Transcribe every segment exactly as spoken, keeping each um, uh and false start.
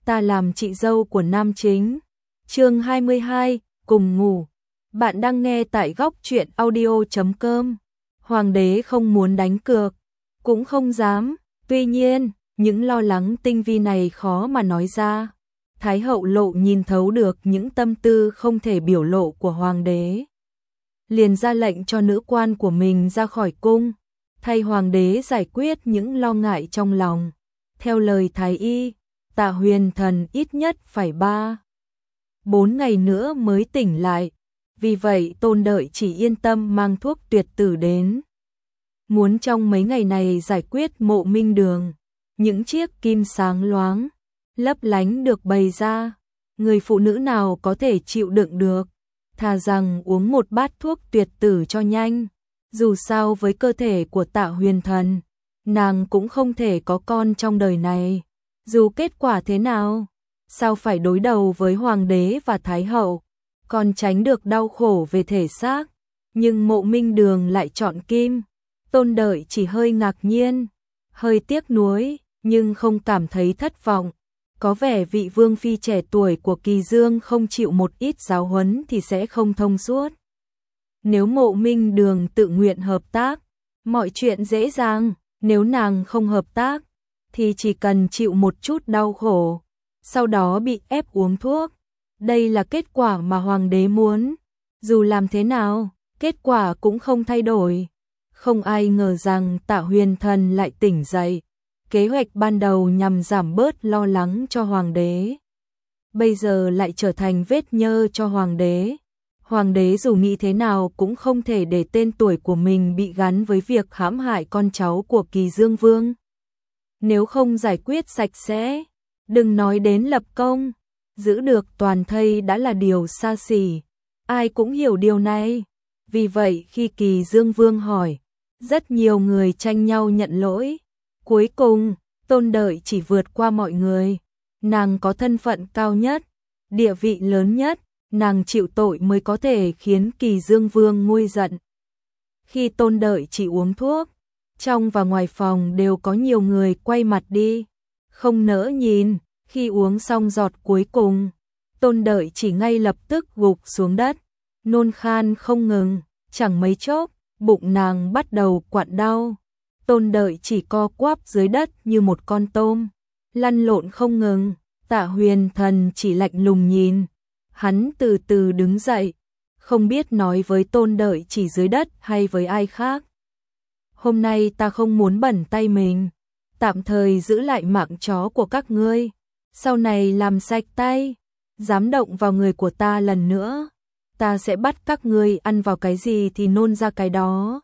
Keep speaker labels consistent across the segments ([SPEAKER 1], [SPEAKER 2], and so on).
[SPEAKER 1] ta làm chị dâu của nam chính. Chương hai mươi hai, cùng ngủ. Bạn đang nghe tại góc truyện audio chấm com. Hoàng đế không muốn đánh cược, cũng không dám, tuy nhiên, những lo lắng tinh vi này khó mà nói ra. Thái hậu lộ nhìn thấu được những tâm tư không thể biểu lộ của hoàng đế. Liền ra lệnh cho nữ quan của mình ra khỏi cung, thay hoàng đế giải quyết những lo ngại trong lòng. Theo lời thái y, Tạ Huyền Thần ít nhất phải ba, bốn ngày nữa mới tỉnh lại. Vì vậy Tôn Đợi chỉ yên tâm mang thuốc tuyệt tử đến. Muốn trong mấy ngày này giải quyết Mộ Minh Đường. Những chiếc kim sáng loáng, lấp lánh được bày ra. Người phụ nữ nào có thể chịu đựng được, thà rằng uống một bát thuốc tuyệt tử cho nhanh. Dù sao với cơ thể của Tạ Huyền Thần, nàng cũng không thể có con trong đời này. Dù kết quả thế nào, sao phải đối đầu với hoàng đế và thái hậu, còn tránh được đau khổ về thể xác. Nhưng Mộ Minh Đường lại chọn kim. Tôn Đợi chỉ hơi ngạc nhiên, hơi tiếc nuối, nhưng không cảm thấy thất vọng. Có vẻ vị vương phi trẻ tuổi của Kỳ Dương không chịu một ít giáo huấn thì sẽ không thông suốt. Nếu Mộ Minh Đường tự nguyện hợp tác, mọi chuyện dễ dàng. Nếu nàng không hợp tác, thì chỉ cần chịu một chút đau khổ, sau đó bị ép uống thuốc. Đây là kết quả mà hoàng đế muốn. Dù làm thế nào, kết quả cũng không thay đổi. Không ai ngờ rằng Tạ Huyền Thần lại tỉnh dậy. Kế hoạch ban đầu nhằm giảm bớt lo lắng cho hoàng đế, bây giờ lại trở thành vết nhơ cho hoàng đế. Hoàng đế dù nghĩ thế nào cũng không thể để tên tuổi của mình bị gắn với việc hãm hại con cháu của Kỳ Dương Vương. Nếu không giải quyết sạch sẽ, đừng nói đến lập công, giữ được toàn thây đã là điều xa xỉ. Ai cũng hiểu điều này. Vì vậy khi Kỳ Dương Vương hỏi, rất nhiều người tranh nhau nhận lỗi. Cuối cùng, Tôn Đợi chỉ vượt qua mọi người. Nàng có thân phận cao nhất, địa vị lớn nhất, nàng chịu tội mới có thể khiến Kỳ Dương Vương nguôi giận. Khi Tôn Đợi chỉ uống thuốc, trong và ngoài phòng đều có nhiều người quay mặt đi, không nỡ nhìn. Khi uống xong giọt cuối cùng, Tôn Đợi chỉ ngay lập tức gục xuống đất, nôn khan không ngừng. Chẳng mấy chốc, bụng nàng bắt đầu quặn đau. Tôn Đợi chỉ co quắp dưới đất như một con tôm, lăn lộn không ngừng. Tạ Huyền Thần chỉ lạnh lùng nhìn. Hắn từ từ đứng dậy, không biết nói với Tôn Đợi chỉ dưới đất hay với ai khác. Hôm nay ta không muốn bẩn tay mình, tạm thời giữ lại mạng chó của các ngươi. Sau này làm sạch tay, dám động vào người của ta lần nữa, ta sẽ bắt các ngươi ăn vào cái gì thì nôn ra cái đó.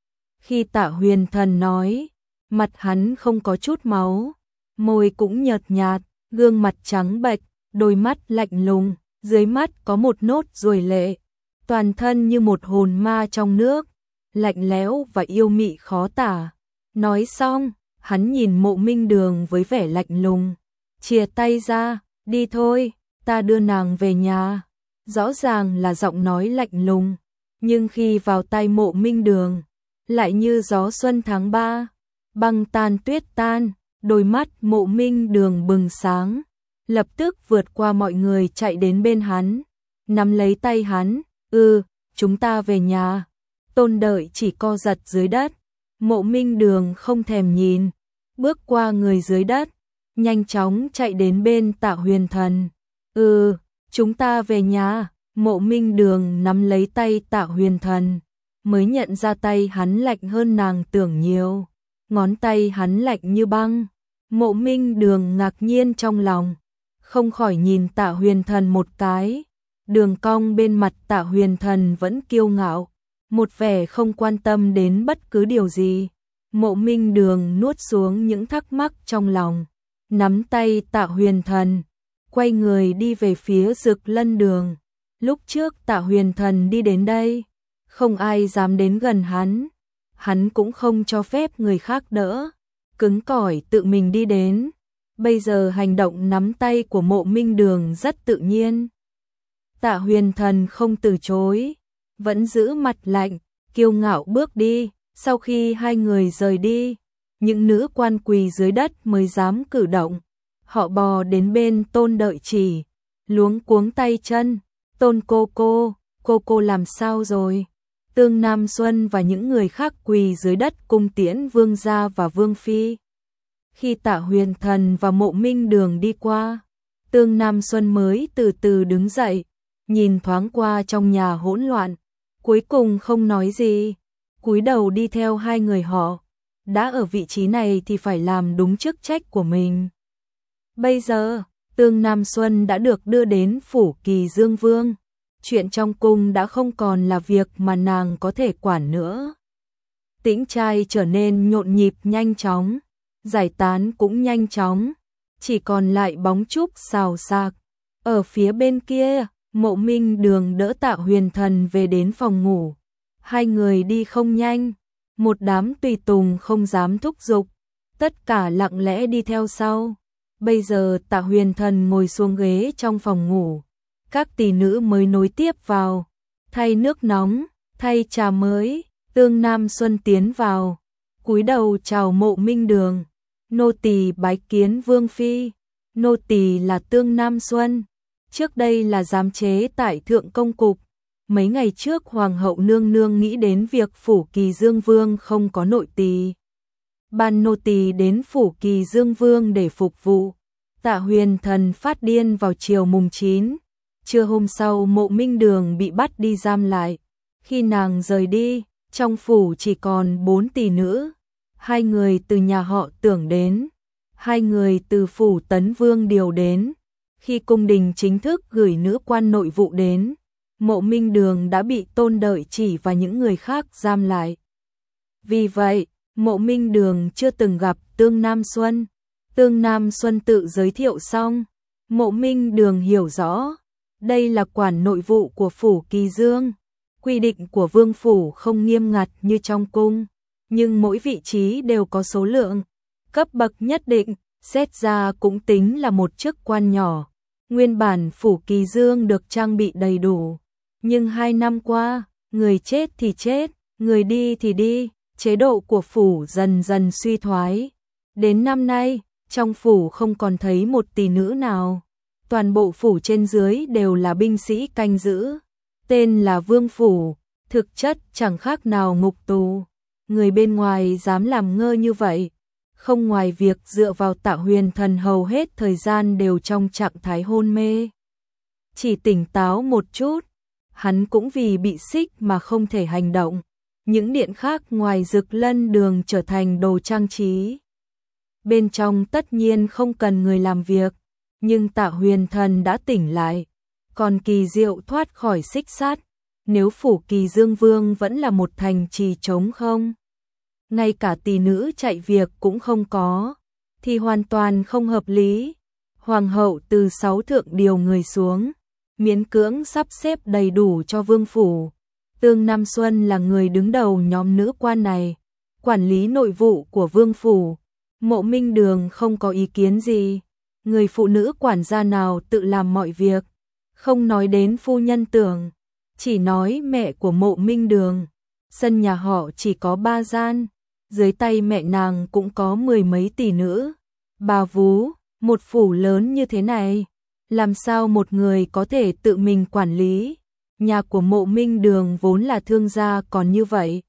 [SPEAKER 1] Khi Tạ Huyền Thần nói, mặt hắn không có chút máu, môi cũng nhợt nhạt, gương mặt trắng bệch, đôi mắt lạnh lùng, dưới mắt có một nốt ruồi lệ, toàn thân như một hồn ma trong nước, lạnh lẽo và yêu mị khó tả. Nói xong, hắn nhìn Mộ Minh Đường với vẻ lạnh lùng, chìa tay ra, đi thôi, ta đưa nàng về nhà. Rõ ràng là giọng nói lạnh lùng, nhưng khi vào tay Mộ Minh Đường, lại như gió xuân tháng ba, băng tan tuyết tan. Đôi mắt Mộ Minh Đường bừng sáng, lập tức vượt qua mọi người chạy đến bên hắn, nắm lấy tay hắn. Ừ, chúng ta về nhà. Tôn Đợi chỉ co giật dưới đất. Mộ Minh Đường không thèm nhìn, bước qua người dưới đất, nhanh chóng chạy đến bên Tạ Huyền Thần. Ừ, chúng ta về nhà. Mộ Minh Đường nắm lấy tay Tạ Huyền Thần, mới nhận ra tay hắn lạnh hơn nàng tưởng nhiều. Ngón tay hắn lạnh như băng. Mộ Minh Đường ngạc nhiên trong lòng, không khỏi nhìn Tạ Huyền Thần một cái. Đường cong bên mặt Tạ Huyền Thần vẫn kiêu ngạo, một vẻ không quan tâm đến bất cứ điều gì. Mộ Minh Đường nuốt xuống những thắc mắc trong lòng, nắm tay Tạ Huyền Thần, quay người đi về phía Dực Lân Đường. Lúc trước Tạ Huyền Thần đi đến đây, không ai dám đến gần hắn, hắn cũng không cho phép người khác đỡ, cứng cỏi tự mình đi đến. Bây giờ hành động nắm tay của Mộ Minh Đường rất tự nhiên. Tạ Huyền Thần không từ chối, vẫn giữ mặt lạnh, kiêu ngạo bước đi. Sau khi hai người rời đi, những nữ quan quỳ dưới đất mới dám cử động. Họ bò đến bên Tôn Đợi Chỉ, luống cuống tay chân, Tôn cô cô, cô cô làm sao rồi? Tương Nam Xuân và những người khác quỳ dưới đất cung tiễn vương gia và vương phi. Khi Tạ Huyền Thần và Mộ Minh Đường đi qua, Tương Nam Xuân mới từ từ đứng dậy, nhìn thoáng qua trong nhà hỗn loạn, cuối cùng không nói gì, cúi đầu đi theo hai người họ. Đã ở vị trí này thì phải làm đúng chức trách của mình. Bây giờ, Tương Nam Xuân đã được đưa đến phủ Kỳ Dương Vương. Chuyện trong cung đã không còn là việc mà nàng có thể quản nữa. Tĩnh trai trở nên nhộn nhịp nhanh chóng, giải tán cũng nhanh chóng, chỉ còn lại bóng trúc xào xạc. Ở phía bên kia, Mộ Minh Đường đỡ Tạ Huyền Thần về đến phòng ngủ. Hai người đi không nhanh, một đám tùy tùng không dám thúc giục, tất cả lặng lẽ đi theo sau. Bây giờ Tạ Huyền Thần ngồi xuống ghế trong phòng ngủ, các tỷ nữ mới nối tiếp vào, thay nước nóng, thay trà mới. Tương Nam Xuân tiến vào, cúi đầu chào Mộ Minh Đường, nô tỳ bái kiến vương phi. Nô tỳ là Tương Nam Xuân, trước đây là giám chế tại Thượng Công Cục. Mấy ngày trước Hoàng hậu nương nương nghĩ đến việc phủ Kỳ Dương Vương không có nội tỳ, ban nô tỳ đến phủ Kỳ Dương Vương để phục vụ. Tạ Huyền Thần phát điên vào chiều mùng chín. Trưa hôm sau Mộ Minh Đường bị bắt đi giam lại. Khi nàng rời đi, trong phủ chỉ còn bốn tỷ nữ. Hai người từ nhà họ Tưởng đến, hai người từ phủ Tấn Vương điều đến. Khi cung đình chính thức gửi nữ quan nội vụ đến, Mộ Minh Đường đã bị Tôn Đợi Chỉ và những người khác giam lại. Vì vậy, Mộ Minh Đường chưa từng gặp Tương Nam Xuân. Tương Nam Xuân tự giới thiệu xong, Mộ Minh Đường hiểu rõ, đây là quản nội vụ của phủ Kỳ Dương. Quy định của vương phủ không nghiêm ngặt như trong cung, nhưng mỗi vị trí đều có số lượng, cấp bậc nhất định, xét ra cũng tính là một chức quan nhỏ. Nguyên bản phủ Kỳ Dương được trang bị đầy đủ, nhưng hai năm qua, người chết thì chết, người đi thì đi, chế độ của phủ dần dần suy thoái. Đến năm nay, trong phủ không còn thấy một tỷ nữ nào, toàn bộ phủ trên dưới đều là binh sĩ canh giữ. Tên là vương phủ, thực chất chẳng khác nào ngục tù. Người bên ngoài dám làm ngơ như vậy, không ngoài việc dựa vào Tạ Huyền Thần hầu hết thời gian đều trong trạng thái hôn mê. Chỉ tỉnh táo một chút, hắn cũng vì bị xích mà không thể hành động. Những điện khác ngoài Dực Lân Đường trở thành đồ trang trí. Bên trong tất nhiên không cần người làm việc, nhưng Tạ Huyền Thần đã tỉnh lại. Còn Kỳ Diệu thoát khỏi xích sát, nếu phủ Kỳ Dương Vương vẫn là một thành trì trống không, ngay cả tỷ nữ chạy việc cũng không có, thì hoàn toàn không hợp lý. Hoàng hậu từ sáu thượng điều người xuống, miễn cưỡng sắp xếp đầy đủ cho vương phủ. Tương Nam Xuân là người đứng đầu nhóm nữ quan này, quản lý nội vụ của vương phủ. Mộ Minh Đường không có ý kiến gì, người phụ nữ quản gia nào tự làm mọi việc. Không nói đến phu nhân Tưởng, chỉ nói mẹ của Mộ Minh Đường. Sân nhà họ chỉ có ba gian, dưới tay mẹ nàng cũng có mười mấy tỷ nữ. Bà vú, một phủ lớn như thế này, làm sao một người có thể tự mình quản lý? Nhà của Mộ Minh Đường vốn là thương gia còn như vậy,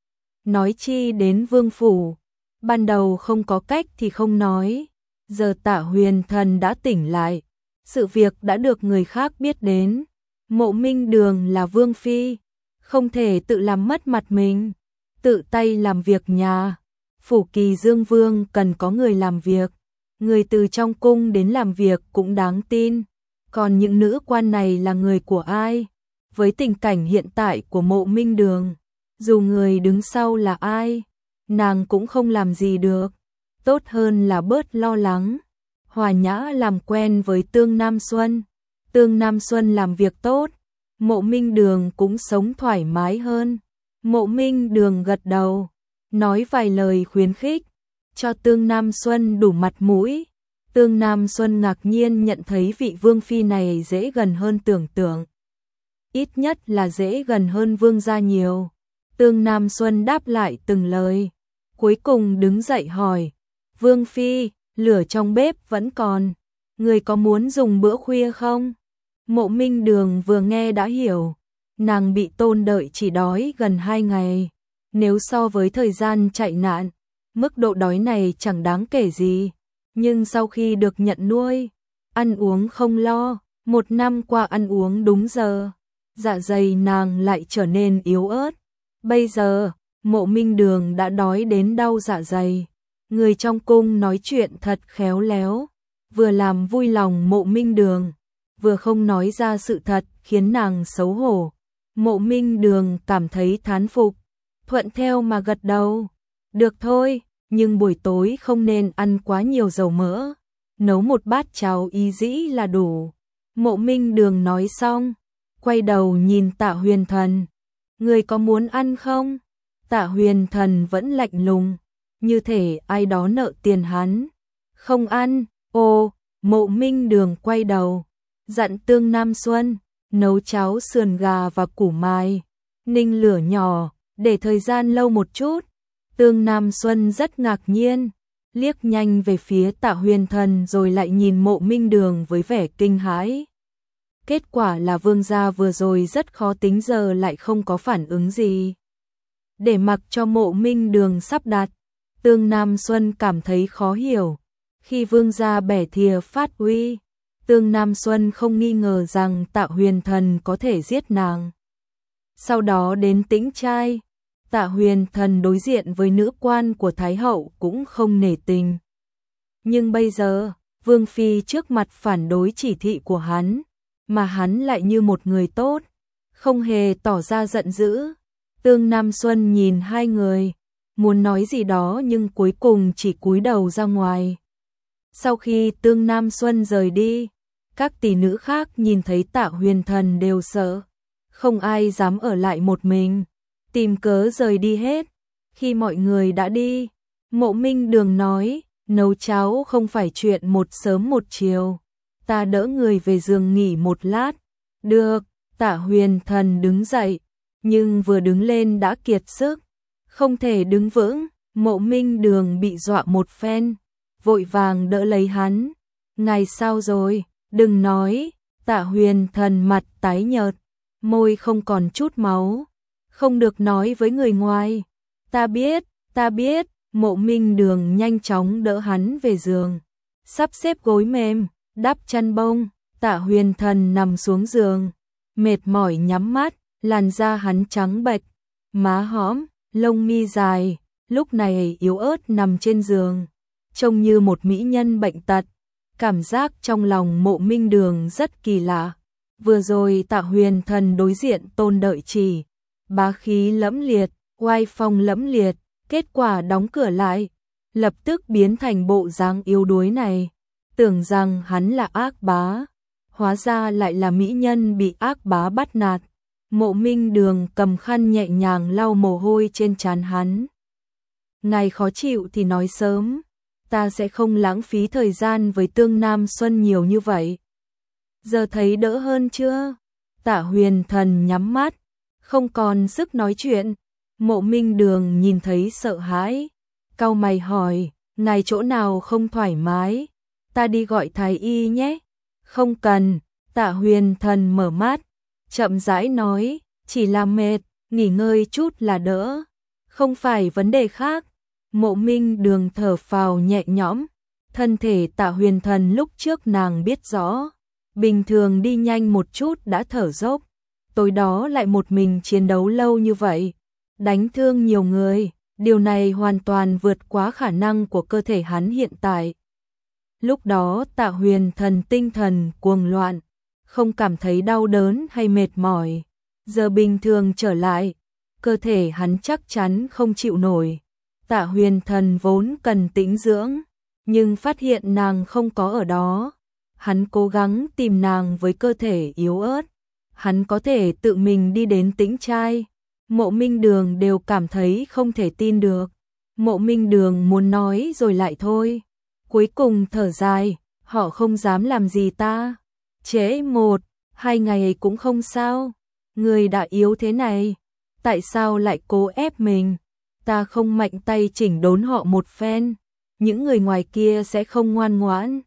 [SPEAKER 1] nói chi đến vương phủ. Ban đầu không có cách thì không nói, giờ Tạ Huyền Thần đã tỉnh lại, sự việc đã được người khác biết đến. Mộ Minh Đường là vương phi, không thể tự làm mất mặt mình, tự tay làm việc nhà. Phủ Kỳ Dương Vương cần có người làm việc, người từ trong cung đến làm việc cũng đáng tin. Còn những nữ quan này là người của ai? Với tình cảnh hiện tại của Mộ Minh Đường, dù người đứng sau là ai, nàng cũng không làm gì được. Tốt hơn là bớt lo lắng, hòa nhã làm quen với Tương Nam Xuân. Tương Nam Xuân làm việc tốt, Mộ Minh Đường cũng sống thoải mái hơn. Mộ Minh Đường gật đầu, nói vài lời khuyến khích, cho Tương Nam Xuân đủ mặt mũi. Tương Nam Xuân ngạc nhiên nhận thấy vị vương phi này dễ gần hơn tưởng tượng. Ít nhất là dễ gần hơn vương gia nhiều. Tương Nam Xuân đáp lại từng lời, cuối cùng đứng dậy hỏi, vương phi, lửa trong bếp vẫn còn. Người có muốn dùng bữa khuya không? Mộ Minh Đường vừa nghe đã hiểu, nàng bị Tôn đợi chỉ đói gần hai ngày. Nếu so với thời gian chạy nạn, mức độ đói này chẳng đáng kể gì. Nhưng sau khi được nhận nuôi, ăn uống không lo, một năm qua ăn uống đúng giờ, dạ dày nàng lại trở nên yếu ớt. Bây giờ, Mộ Minh Đường đã đói đến đau dạ dày. Người trong cung nói chuyện thật khéo léo, vừa làm vui lòng Mộ Minh Đường, vừa không nói ra sự thật khiến nàng xấu hổ. Mộ Minh Đường cảm thấy thán phục, thuận theo mà gật đầu. Được thôi, nhưng buổi tối không nên ăn quá nhiều dầu mỡ, nấu một bát cháo y dĩ là đủ. Mộ Minh Đường nói xong, quay đầu nhìn Tạ Huyền Thần. Người có muốn ăn không? Tạ Huyền Thần vẫn lạnh lùng, như thể ai đó nợ tiền hắn. Không ăn. Ồ, Mộ Minh Đường quay đầu, dặn Tương Nam Xuân nấu cháo sườn gà và củ mai, ninh lửa nhỏ, để thời gian lâu một chút. Tương Nam Xuân rất ngạc nhiên, liếc nhanh về phía Tạ Huyền Thần rồi lại nhìn Mộ Minh Đường với vẻ kinh hãi. Kết quả là vương gia vừa rồi rất khó tính giờ lại không có phản ứng gì. Để mặc cho Mộ Minh Đường sắp đặt, Tương Nam Xuân cảm thấy khó hiểu. Khi vương gia bẻ thìa phát uy, Tương Nam Xuân không nghi ngờ rằng Tạ Huyền Thần có thể giết nàng. Sau đó đến Tĩnh Trai, Tạ Huyền Thần đối diện với nữ quan của Thái hậu cũng không nể tình. Nhưng bây giờ, Vương Phi trước mặt phản đối chỉ thị của hắn, mà hắn lại như một người tốt, không hề tỏ ra giận dữ. Tương Nam Xuân nhìn hai người, muốn nói gì đó nhưng cuối cùng chỉ cúi đầu ra ngoài. Sau khi Tương Nam Xuân rời đi, các tỷ nữ khác nhìn thấy Tạ Huyền Thần đều sợ, không ai dám ở lại một mình, tìm cớ rời đi hết. Khi mọi người đã đi, Mộ Minh Đường nói, nấu cháo không phải chuyện một sớm một chiều, ta đỡ người về giường nghỉ một lát. Được. Tạ Huyền Thần đứng dậy, nhưng vừa đứng lên đã kiệt sức, không thể đứng vững. Mộ Minh Đường bị dọa một phen, vội vàng đỡ lấy hắn. Ngài sao rồi? Đừng nói. Tạ Huyền Thần mặt tái nhợt, môi không còn chút máu. Không được nói với người ngoài. Ta biết, ta biết. Mộ Minh Đường nhanh chóng đỡ hắn về giường, sắp xếp gối mềm, đắp chăn bông. Tạ Huyền Thần nằm xuống giường, mệt mỏi nhắm mắt, làn da hắn trắng bệch, má hõm, lông mi dài, lúc này yếu ớt nằm trên giường, trông như một mỹ nhân bệnh tật. Cảm giác trong lòng Mộ Minh Đường rất kỳ lạ. Vừa rồi Tạ Huyền Thần đối diện Tôn Đợi Chỉ, bá khí lẫm liệt, oai phong lẫm liệt, kết quả đóng cửa lại, lập tức biến thành bộ dáng yếu đuối này. Tưởng rằng hắn là ác bá, hóa ra lại là mỹ nhân bị ác bá bắt nạt. Mộ Minh Đường cầm khăn nhẹ nhàng lau mồ hôi trên trán hắn. Ngài khó chịu thì nói sớm, ta sẽ không lãng phí thời gian với Tương Nam Xuân nhiều như vậy. Giờ thấy đỡ hơn chưa? Tạ Huyền Thần nhắm mắt, không còn sức nói chuyện. Mộ Minh Đường nhìn thấy sợ hãi, cau mày hỏi, ngài chỗ nào không thoải mái? Ta đi gọi thái y nhé. Không cần. Tạ Huyền Thần mở mắt, chậm rãi nói, chỉ là mệt, nghỉ ngơi chút là đỡ, không phải vấn đề khác. Mộ Minh Đường thở phào nhẹ nhõm, thân thể Tạ Huyền Thần lúc trước nàng biết rõ, bình thường đi nhanh một chút đã thở dốc, tối đó lại một mình chiến đấu lâu như vậy, đánh thương nhiều người, điều này hoàn toàn vượt quá khả năng của cơ thể hắn hiện tại. Lúc đó Tạ Huyền Thần tinh thần cuồng loạn, không cảm thấy đau đớn hay mệt mỏi. Giờ bình thường trở lại, cơ thể hắn chắc chắn không chịu nổi. Tạ Huyền Thần vốn cần tĩnh dưỡng, nhưng phát hiện nàng không có ở đó. Hắn cố gắng tìm nàng với cơ thể yếu ớt. Hắn có thể tự mình đi đến Tĩnh Trai. Mộ Minh Đường đều cảm thấy không thể tin được. Mộ Minh Đường muốn nói rồi lại thôi. Cuối cùng thở dài, họ không dám làm gì ta. Trễ một, hai ngày cũng không sao. Người đã yếu thế này, tại sao lại cố ép mình? Ta không mạnh tay chỉnh đốn họ một phen, những người ngoài kia sẽ không ngoan ngoãn.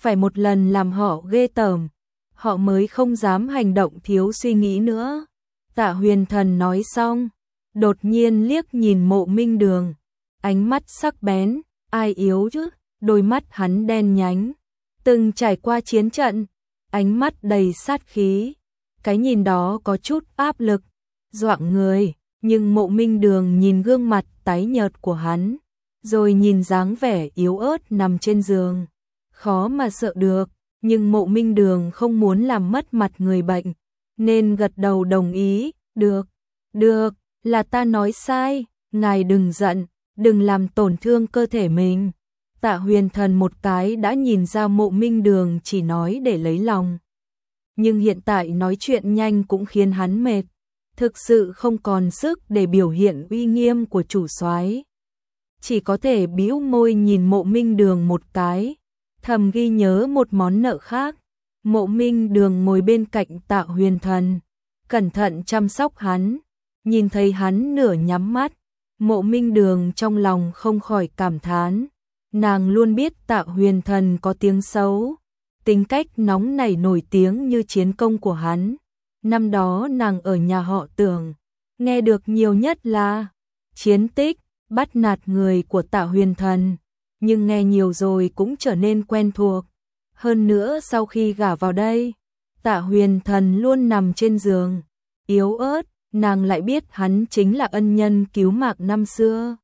[SPEAKER 1] phải một lần làm họ ghê tởm, họ mới không dám hành động thiếu suy nghĩ nữa. Tạ Huyền Thần nói xong, đột nhiên liếc nhìn Mộ Minh Đường, ánh mắt sắc bén, ai yếu chứ, đôi mắt hắn đen nhánh, từng trải qua chiến trận, ánh mắt đầy sát khí, cái nhìn đó có chút áp lực, doạng người, nhưng Mộ Minh Đường nhìn gương mặt tái nhợt của hắn, rồi nhìn dáng vẻ yếu ớt nằm trên giường, khó mà sợ được, nhưng Mộ Minh Đường không muốn làm mất mặt người bệnh, nên gật đầu đồng ý, được, được, là ta nói sai, ngài đừng giận, đừng làm tổn thương cơ thể mình. Tạ Huyền Thần một cái đã nhìn ra Mộ Minh Đường chỉ nói để lấy lòng. Nhưng hiện tại nói chuyện nhanh cũng khiến hắn mệt, thực sự không còn sức để biểu hiện uy nghiêm của chủ soái. Chỉ có thể bĩu môi nhìn Mộ Minh Đường một cái, thầm ghi nhớ một món nợ khác. Mộ Minh Đường ngồi bên cạnh Tạ Huyền Thần, cẩn thận chăm sóc hắn, nhìn thấy hắn nửa nhắm mắt, Mộ Minh Đường trong lòng không khỏi cảm thán, nàng luôn biết Tạ Huyền Thần có tiếng xấu, tính cách nóng nảy nổi tiếng như chiến công của hắn. Năm đó nàng ở nhà họ Tưởng, nghe được nhiều nhất là chiến tích, bắt nạt người của Tạ Huyền Thần, nhưng nghe nhiều rồi cũng trở nên quen thuộc. Hơn nữa sau khi gả vào đây, Tạ Huyền Thần luôn nằm trên giường, yếu ớt, nàng lại biết hắn chính là ân nhân cứu mạng năm xưa.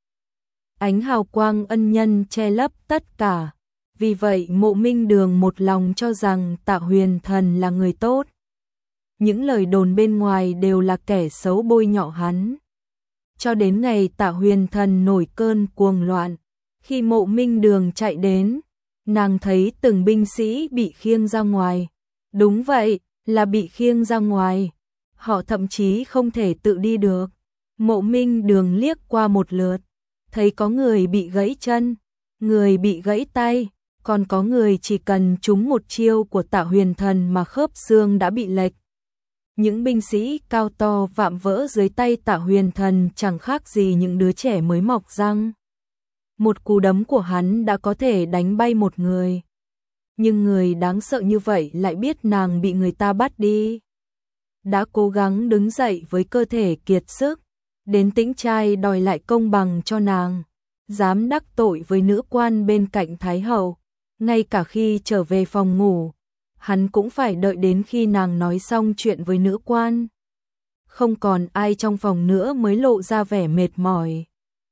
[SPEAKER 1] Ánh hào quang ân nhân che lấp tất cả, vì vậy Mộ Minh Đường một lòng cho rằng Tạ Huyền Thần là người tốt. Những lời đồn bên ngoài đều là kẻ xấu bôi nhọ hắn. Cho đến ngày Tạ Huyền Thần nổi cơn cuồng loạn, khi Mộ Minh Đường chạy đến, nàng thấy từng binh sĩ bị khiêng ra ngoài. Đúng vậy, là bị khiêng ra ngoài. Họ thậm chí không thể tự đi được. Mộ Minh Đường liếc qua một lượt, thấy có người bị gãy chân, người bị gãy tay, còn có người chỉ cần trúng một chiêu của Tạ Huyền Thần mà khớp xương đã bị lệch. Những binh sĩ cao to vạm vỡ dưới tay Tạ Huyền Thần chẳng khác gì những đứa trẻ mới mọc răng. Một cú đấm của hắn đã có thể đánh bay một người. Nhưng người đáng sợ như vậy lại biết nàng bị người ta bắt đi. Đã cố gắng đứng dậy với cơ thể kiệt sức, đến tĩnh trai đòi lại công bằng cho nàng, dám đắc tội với nữ quan bên cạnh Thái Hậu, ngay cả khi trở về phòng ngủ, hắn cũng phải đợi đến khi nàng nói xong chuyện với nữ quan. Không còn ai trong phòng nữa mới lộ ra vẻ mệt mỏi.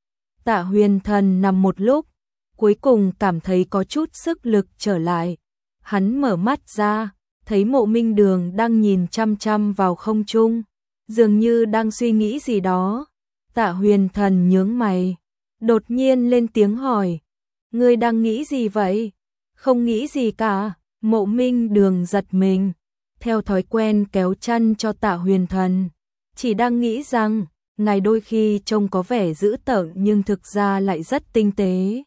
[SPEAKER 1] Tạ Huyền Thần nằm một lúc, cuối cùng cảm thấy có chút sức lực trở lại. Hắn mở mắt ra, thấy Mộ Minh Đường đang nhìn chăm chăm vào không trung, dường như đang suy nghĩ gì đó. Tạ Huyền Thần nhướng mày, đột nhiên lên tiếng hỏi, ngươi đang nghĩ gì vậy? Không nghĩ gì cả. Mộ Minh Đường giật mình, theo thói quen kéo chăn cho Tạ Huyền Thần, chỉ đang nghĩ rằng, ngài đôi khi trông có vẻ dữ tợn nhưng thực ra lại rất tinh tế.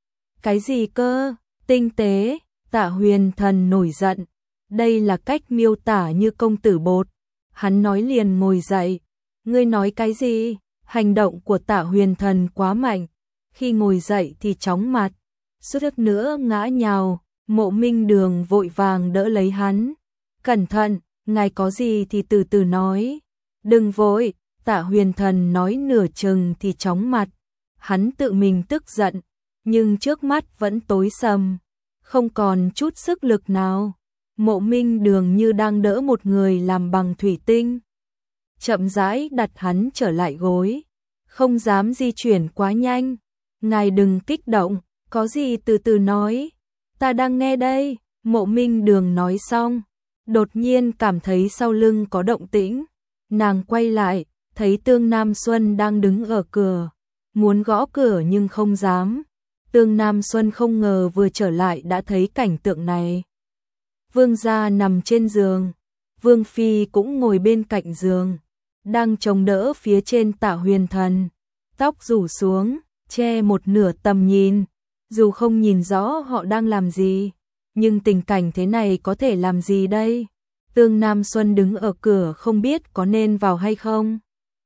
[SPEAKER 1] Cái gì cơ? Tinh tế? Tạ Huyền Thần nổi giận, đây là cách miêu tả như công tử bột. Hắn nói liền ngồi dậy, ngươi nói cái gì? Hành động của Tạ Huyền Thần quá mạnh, khi ngồi dậy thì chóng mặt, suýt nữa ngã nhào. Mộ Minh Đường vội vàng đỡ lấy hắn, cẩn thận, ngài có gì thì từ từ nói, đừng vội. Tạ Huyền Thần nói nửa chừng thì chóng mặt, hắn tự mình tức giận, nhưng trước mắt vẫn tối sầm, không còn chút sức lực nào. Mộ Minh Đường như đang đỡ một người làm bằng thủy tinh, chậm rãi đặt hắn trở lại gối, không dám di chuyển quá nhanh. Ngài đừng kích động, có gì từ từ nói, ta đang nghe đây. Mộ Minh Đường nói xong, đột nhiên cảm thấy sau lưng có động tĩnh, nàng quay lại, thấy Tương Nam Xuân đang đứng ở cửa, muốn gõ cửa nhưng không dám. Tương Nam Xuân không ngờ vừa trở lại đã thấy cảnh tượng này. Vương gia nằm trên giường, Vương Phi cũng ngồi bên cạnh giường, đang chống đỡ phía trên Tạ Huyền Thần, tóc rủ xuống, che một nửa tầm nhìn. Dù không nhìn rõ họ đang làm gì, nhưng tình cảnh thế này có thể làm gì đây? Tương Nam Xuân đứng ở cửa không biết có nên vào hay không.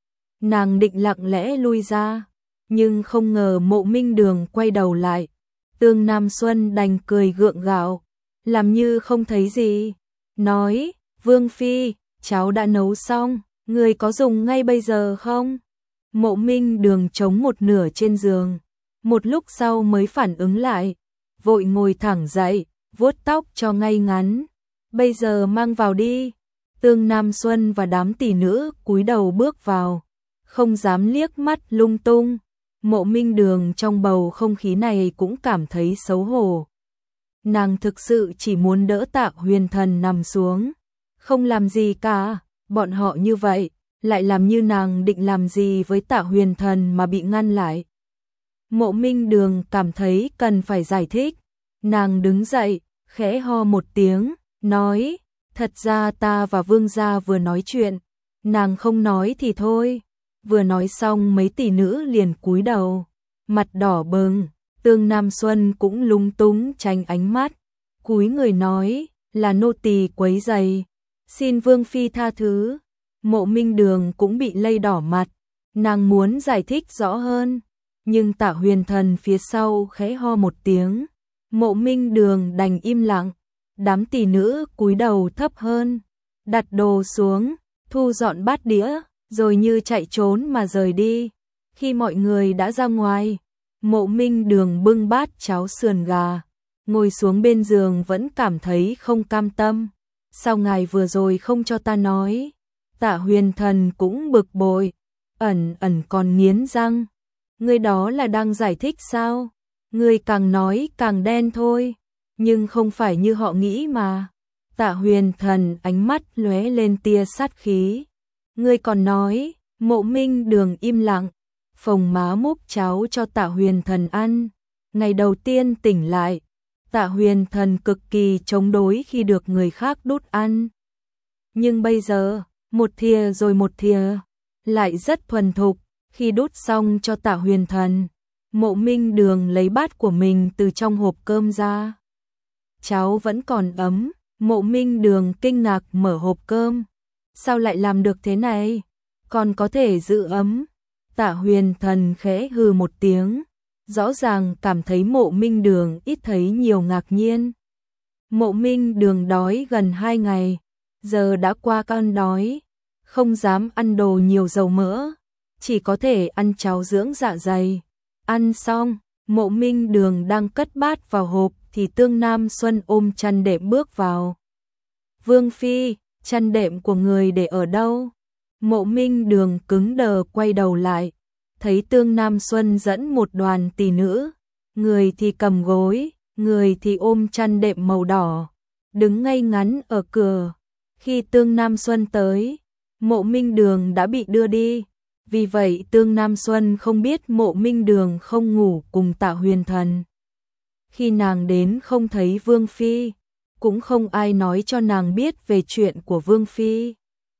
[SPEAKER 1] Nàng định lặng lẽ lui ra, nhưng không ngờ Mộ Minh Đường quay đầu lại. Tương Nam Xuân đành cười gượng gạo, làm như không thấy gì, nói, Vương Phi, cháo đã nấu xong, người có dùng ngay bây giờ không? Mộ Minh Đường chống một nửa trên giường, một lúc sau mới phản ứng lại, vội ngồi thẳng dậy, vuốt tóc cho ngay ngắn, bây giờ mang vào đi. Tương Nam Xuân và đám tỷ nữ cúi đầu bước vào, không dám liếc mắt lung tung. Mộ Minh Đường trong bầu không khí này cũng cảm thấy xấu hổ. Nàng thực sự chỉ muốn đỡ Tạ Huyền Thần nằm xuống, không làm gì cả, bọn họ như vậy, lại làm như nàng định làm gì với Tạ Huyền Thần mà bị ngăn lại. Mộ Minh Đường cảm thấy cần phải giải thích, nàng đứng dậy, khẽ ho một tiếng, nói, thật ra ta và Vương gia vừa nói chuyện, nàng không nói thì thôi. Vừa nói xong mấy tỷ nữ liền cúi đầu, mặt đỏ bừng, Tương Nam Xuân cũng lúng túng tránh ánh mắt, cúi người nói, là nô tỳ quấy rầy, xin Vương Phi tha thứ. Mộ Minh Đường cũng bị lây đỏ mặt, nàng muốn giải thích rõ hơn, nhưng Tạ Huyền Thần phía sau khẽ ho một tiếng, Mộ Minh Đường đành im lặng. Đám tỷ nữ cúi đầu thấp hơn, đặt đồ xuống, thu dọn bát đĩa, rồi như chạy trốn mà rời đi. Khi mọi người đã ra ngoài, Mộ Minh Đường bưng bát cháo sườn gà, ngồi xuống bên giường vẫn cảm thấy không cam tâm. Sao ngài vừa rồi không cho ta nói? Tạ Huyền Thần cũng bực bội, ẩn ẩn còn nghiến răng. Ngươi đó là đang giải thích sao? Ngươi càng nói càng đen thôi. Nhưng không phải như họ nghĩ mà. Tạ Huyền Thần ánh mắt lóe lên tia sát khí. Ngươi còn nói, Mộ Minh Đường im lặng, phồng má múc cháo cho Tạ Huyền Thần ăn. Ngày đầu tiên tỉnh lại, Tạ Huyền Thần cực kỳ chống đối khi được người khác đút ăn. Nhưng bây giờ, một thìa rồi một thìa, lại rất thuần thục. Khi đút xong cho Tạ Huyền Thần, Mộ Minh Đường lấy bát của mình từ trong hộp cơm ra. Cháo vẫn còn ấm, Mộ Minh Đường kinh ngạc mở hộp cơm. Sao lại làm được thế này? Còn có thể giữ ấm. Tạ Huyền Thần khẽ hừ một tiếng, rõ ràng cảm thấy Mộ Minh Đường ít thấy nhiều ngạc nhiên. Mộ Minh Đường đói gần hai ngày, giờ đã qua cơn đói, không dám ăn đồ nhiều dầu mỡ, chỉ có thể ăn cháo dưỡng dạ dày. Ăn xong, Mộ Minh Đường đang cất bát vào hộp thì Tương Nam Xuân ôm chăn đệm bước vào. Vương Phi, chăn đệm của người để ở đâu? Mộ Minh Đường cứng đờ quay đầu lại, thấy Tương Nam Xuân dẫn một đoàn tỷ nữ, người thì cầm gối, người thì ôm chăn đệm màu đỏ, đứng ngay ngắn ở cửa. Khi Tương Nam Xuân tới, Mộ Minh Đường đã bị đưa đi. Vì vậy Tương Nam Xuân không biết Mộ Minh Đường không ngủ cùng Tạ Huyền Thần. Khi nàng đến không thấy Vương Phi, cũng không ai nói cho nàng biết về chuyện của Vương Phi.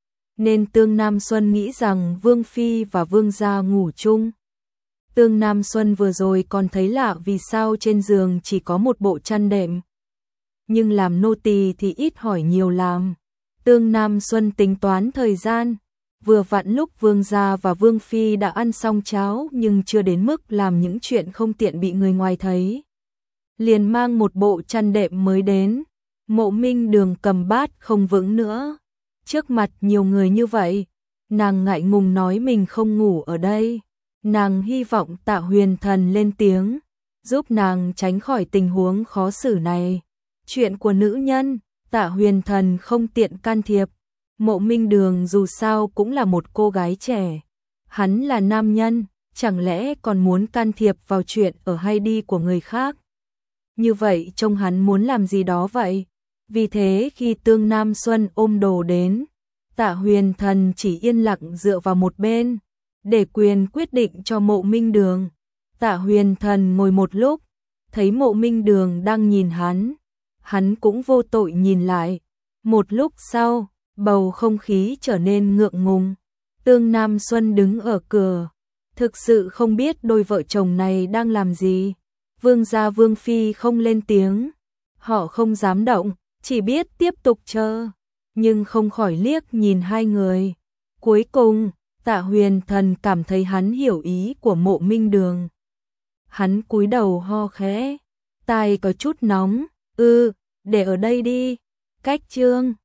[SPEAKER 1] Nên Tương Nam Xuân nghĩ rằng Vương Phi và Vương gia ngủ chung. Tương Nam Xuân vừa rồi còn thấy lạ vì sao trên giường chỉ có một bộ chăn đệm. Nhưng làm nô tỳ thì ít hỏi nhiều làm. Tương Nam Xuân tính toán thời gian. Vừa vặn lúc Vương gia và Vương Phi đã ăn xong cháo nhưng chưa đến mức làm những chuyện không tiện bị người ngoài thấy. Liền mang một bộ chăn đệm mới đến. Mộ Minh Đường cầm bát không vững nữa. Trước mặt nhiều người như vậy, nàng ngại ngùng nói mình không ngủ ở đây. Nàng hy vọng Tạ Huyền Thần lên tiếng, giúp nàng tránh khỏi tình huống khó xử này. Chuyện của nữ nhân, Tạ Huyền Thần không tiện can thiệp. Mộ Minh Đường dù sao cũng là một cô gái trẻ. Hắn là nam nhân, chẳng lẽ còn muốn can thiệp vào chuyện ở hay đi của người khác. Như vậy trông hắn muốn làm gì đó vậy. Vì thế khi Tương Nam Xuân ôm đồ đến, Tạ Huyền Thần chỉ yên lặng dựa vào một bên, để quyền quyết định cho Mộ Minh Đường. Tạ Huyền Thần ngồi một lúc, thấy Mộ Minh Đường đang nhìn hắn, hắn cũng vô tội nhìn lại. Một lúc sau, bầu không khí trở nên ngượng ngùng. Tương Nam Xuân đứng ở cửa, thực sự không biết đôi vợ chồng này đang làm gì. Vương gia Vương Phi không lên tiếng, họ không dám động, chỉ biết tiếp tục chờ, nhưng không khỏi liếc nhìn hai người. Cuối cùng, Tạ Huyền Thần cảm thấy hắn hiểu ý của Mộ Minh Đường. Hắn cúi đầu ho khẽ, tai có chút nóng, ư, để ở đây đi. Cách chương